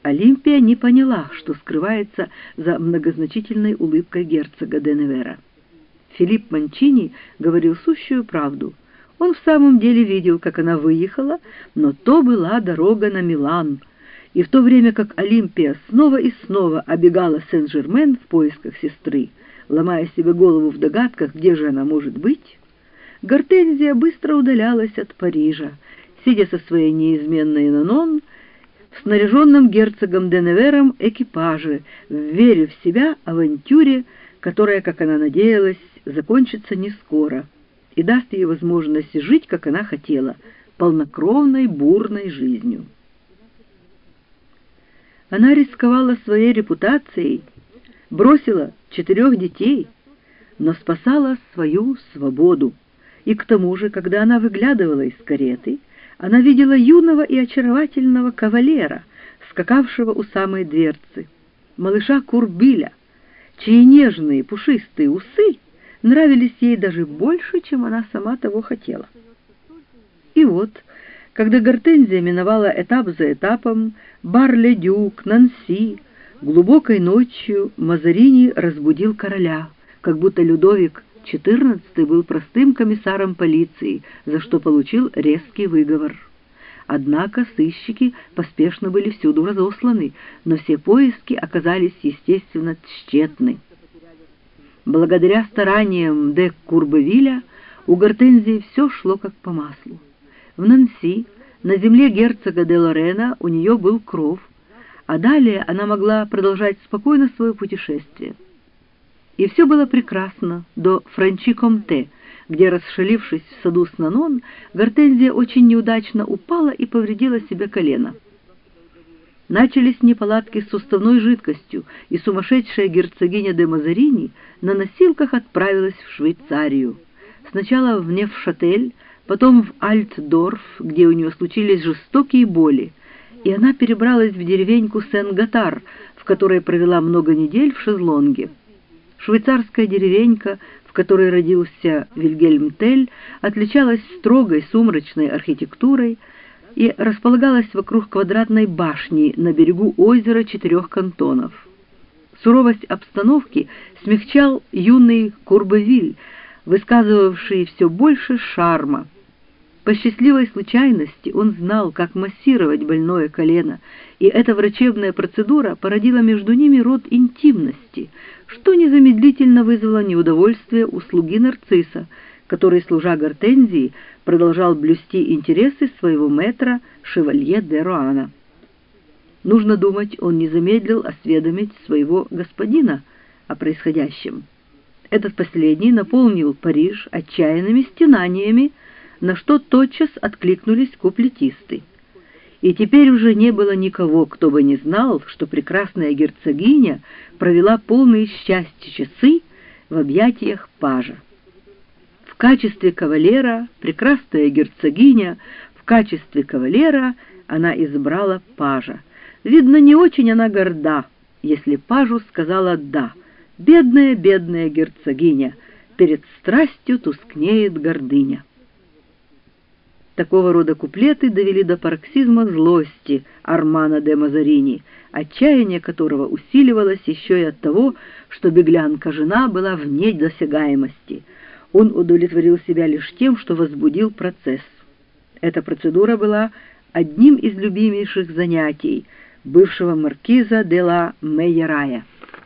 Олимпия не поняла, что скрывается за многозначительной улыбкой герцога де Невера. Филипп Манчини говорил сущую правду. Он в самом деле видел, как она выехала, но то была дорога на Милан, и в то время как Олимпия снова и снова обегала Сен-Жермен в поисках сестры, ломая себе голову в догадках, где же она может быть, Гортензия быстро удалялась от Парижа, сидя со своей неизменной Нанон в снаряженном герцогом де Невером экипаже, в вере в себя авантюре, которая, как она надеялась, закончится не скоро и даст ей возможность жить, как она хотела, полнокровной бурной жизнью. Она рисковала своей репутацией, бросила 4 детей, но спасала свою свободу. И к тому же, когда она выглядывала из кареты, она видела юного и очаровательного кавалера, скакавшего у самой дверцы, малыша Курбиля, чьи нежные пушистые усы нравились ей даже больше, чем она сама того хотела. И вот, когда Гортензия миновала этап за этапом Бар-ле-Дюк, Нанси, глубокой ночью Мазарини разбудил короля, как будто Людовик XIV был простым комиссаром полиции, за что получил резкий выговор. Однако сыщики поспешно были всюду разосланы, но все поиски оказались, естественно, тщетны. Благодаря стараниям де Курбевиля у Гортензии все шло как по маслу. В Нанси, на земле герцога де Лорена, у нее был кров, а далее она могла продолжать спокойно свое путешествие. И все было прекрасно до Франчи-Комте, где, расшалившись в саду с Нанон, Гортензия очень неудачно упала и повредила себе колено. Начались неполадки с суставной жидкостью, и сумасшедшая герцогиня де Мазарини на носилках отправилась в Швейцарию. Сначала в Невшатель, потом в Альтдорф, где у нее случились жестокие боли, и она перебралась в деревеньку Сен-Готар, в которой провела много недель в шезлонге. Швейцарская деревенька, в которой родился Вильгельм Тель, отличалась строгой сумрачной архитектурой и располагалась вокруг квадратной башни на берегу озера 4 кантонов. Суровость обстановки смягчал юный Курбевиль, высказывавший все больше шарма. По счастливой случайности он знал, как массировать больное колено, и эта врачебная процедура породила между ними род интимности, что незамедлительно вызвало неудовольствие у слуги Нарцисса, который, служа Гортензии, продолжал блюсти интересы своего мэтра шевалье де Руана. Нужно думать, он не замедлил осведомить своего господина о происходящем. Этот последний наполнил Париж отчаянными стенаниями, на что тотчас откликнулись куплетисты. И теперь уже не было никого, кто бы не знал, что прекрасная герцогиня провела полные счастья часы в объятиях пажа. В качестве кавалера прекрасная герцогиня, в качестве кавалера она избрала пажа. Видно, не очень она горда, если пажу сказала «да». Бедная, бедная герцогиня, перед страстью тускнеет гордыня. Такого рода куплеты довели до пароксизма злости Армана де Мазарини, отчаяние которого усиливалось еще и от того, что беглянка-жена была вне досягаемости. Он удовлетворил себя лишь тем, что возбудил процесс. Эта процедура была одним из любимейших занятий бывшего маркиза де ла Мейерая.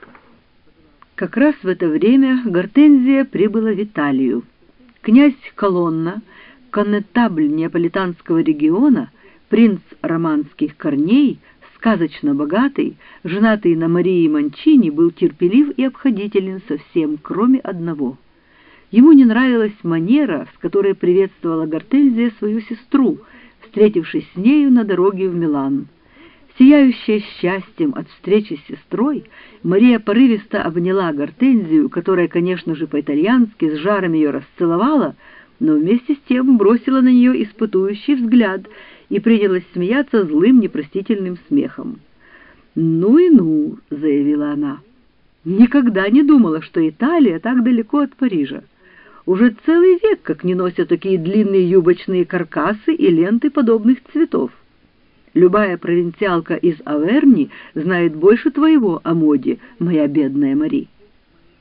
Как раз в это время Гортензия прибыла в Италию. Князь Колонна, коннетабль неаполитанского региона, принц романских корней, сказочно богатый, женатый на Марии Манчини, был терпелив и обходителен со всем, кроме одного. Ему не нравилась манера, с которой приветствовала Гортензия свою сестру, встретившись с нею на дороге в Милан. Сияющая счастьем от встречи с сестрой, Мария порывисто обняла Гортензию, которая, конечно же, по-итальянски с жаром ее расцеловала, но вместе с тем бросила на нее испытующий взгляд и принялась смеяться злым непростительным смехом. «Ну и ну», — заявила она, — «никогда не думала, что Италия так далеко от Парижа. Уже целый век как не носят такие длинные юбочные каркасы и ленты подобных цветов. Любая провинциалка из Аверни знает больше твоего о моде, моя бедная Мари.